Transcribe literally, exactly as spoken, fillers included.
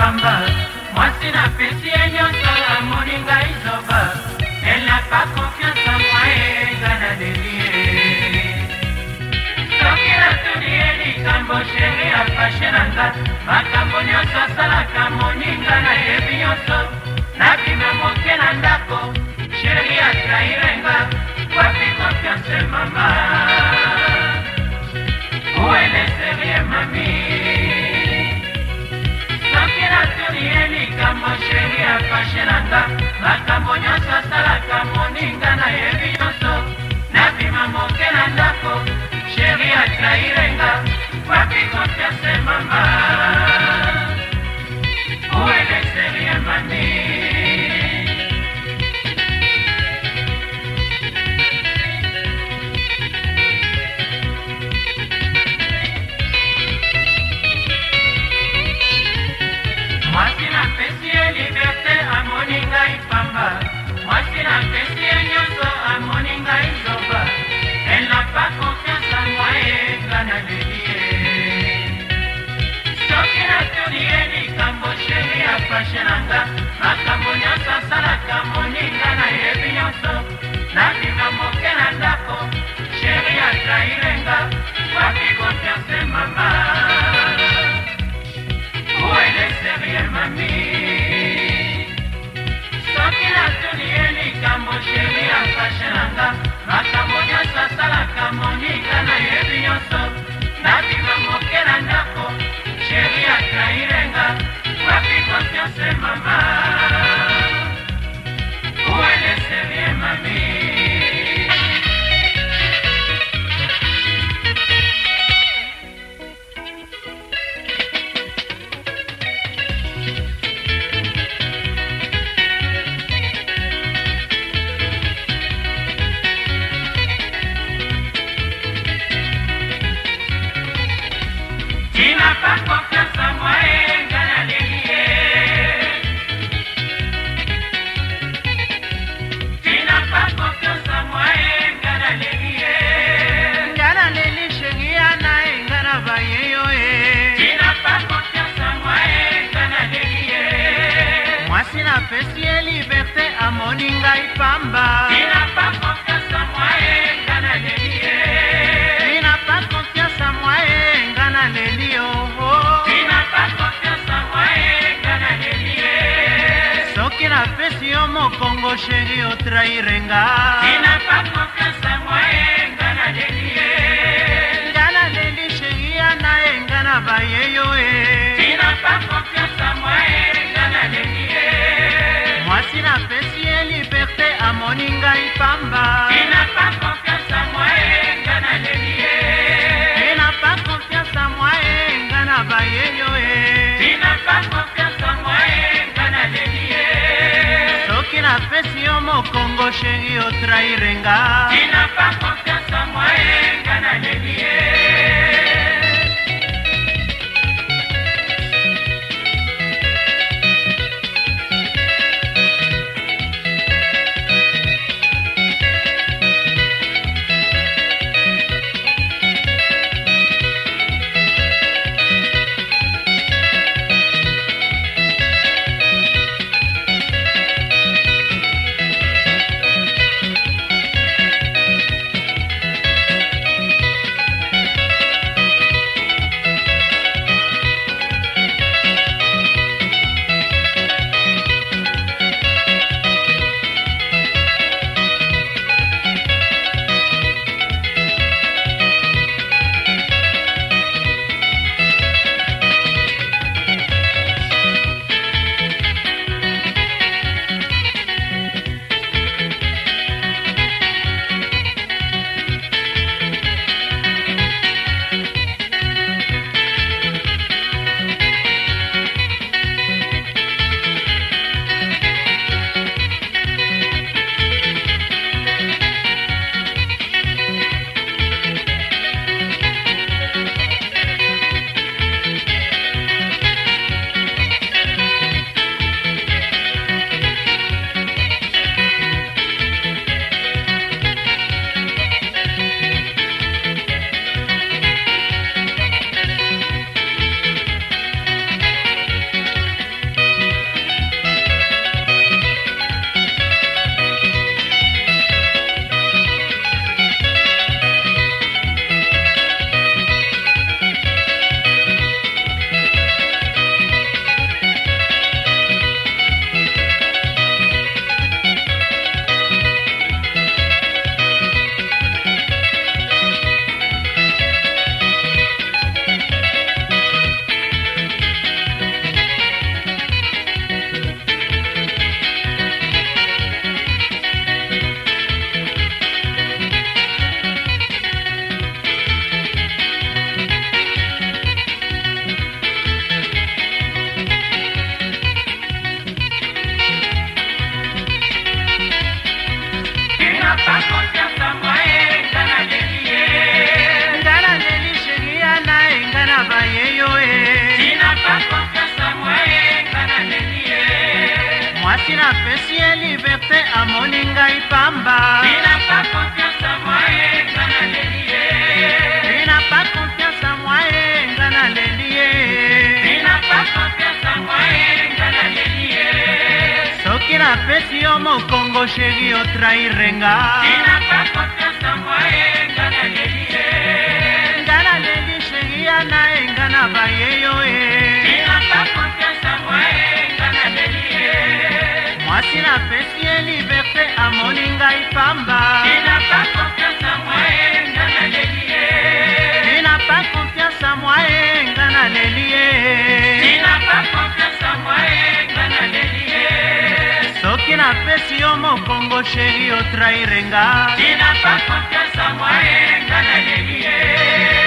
ipamba. Mwasi na pesi ye nyonso amoni ngai zoba. Elle n'a pas confiance en moi et nga na delie. Soki natuni ye likambo sheri afashe na nga. Makambo nyonso asalaka moninga nayebi nyonso. Nabima moke na ndako sheri atrahirenga. Wapi confiance mama? Où est le sérieux mami? Soki natuni ye likambo sheri afashe na nga. Makambo nyonso asalaka moninga nayebi nyonso. Nabima moke na ndako sheri atrahirenga. Wapi confiance mama? Où est le sérieux mami? Mwasi na pesi ye liberté amoni ngai pamba. Mwasi na pesi ye nyonso amoni ngai zoba. Elle n'a pas confiance en moi et nga na delie. Soki natuni ye likambo sheri afashe na nga. Makambo nyonso asalaka moninga nayebi nyonso. Nabima moke na ndako sheri atrahirenga. Wapi confiance mama? Où est le sérieux mami? Soki natuni ye likambo sheri afashe na nga. Makambo nyonso asalaka moninga nayebi nyonso. Nabima moke na ndako sheri atrahirenga. Wapi confiance mama? Où est le sérieux mami? Tu n'as pas confiance en moi et nga na delie. Tu n'as pas confiance en moi et nga na delie. Nga na leli sheri ana e nga na baye yo e. Tu n'as pas confiance en moi et nga na delie. Mwasi na pesi ye liberté amoni ngai pamba. Tu n'as pas confiance en moi et nga na delie. Tu n'as pas confiance en moi e nga na leli oh oh. Tu n'as pas confiance en moi et nga na delie. Soki na pesi yo mokongo sheri otrahirenga. Tu n'as pas confiance en moi et nga na delie. Nga na leli sheri ana e nga na baye yo e. Tu n'as pas confiance en moi et nga na delie. Mwasi na pesi ye liberté amoni ngai pamba. Tu n'as pas confiance en moi et nga na delie. Tu n'as pas confiance en moi e nga na baye yo e. Tu n'as pas confiance en moi et nga na delie. Soki na pesi yo mokongo sheri otrahirenga. Tu n'as pas confiance en moi et nga na delie. mwasi napesi ye liberté amoni ngai pamba. Tina pas confiance à moi et ngana lelie. Tina pas confiance à moi et ngana lelie. Tina pas confiance à moi et ngana lelie. Soki napesi yo mokongo sheri otrahirenga. Tina pas confiance à moi et ngana lelie. Ngana lelie sheri ana engana bayeyo e. Tina pas confiance à moi et ngana lelie. Mwasi napesi ye liberté amoni ngai pamba. Tina pas confiance à moi et ngana lelie. Tina pas confiance à moi et ngana lelie. Tina pas confiance à moi et ngana lelie. Soki napesi yo mokongo sheri otrahirenga. Tina pas confiance à moi et ngana lelie.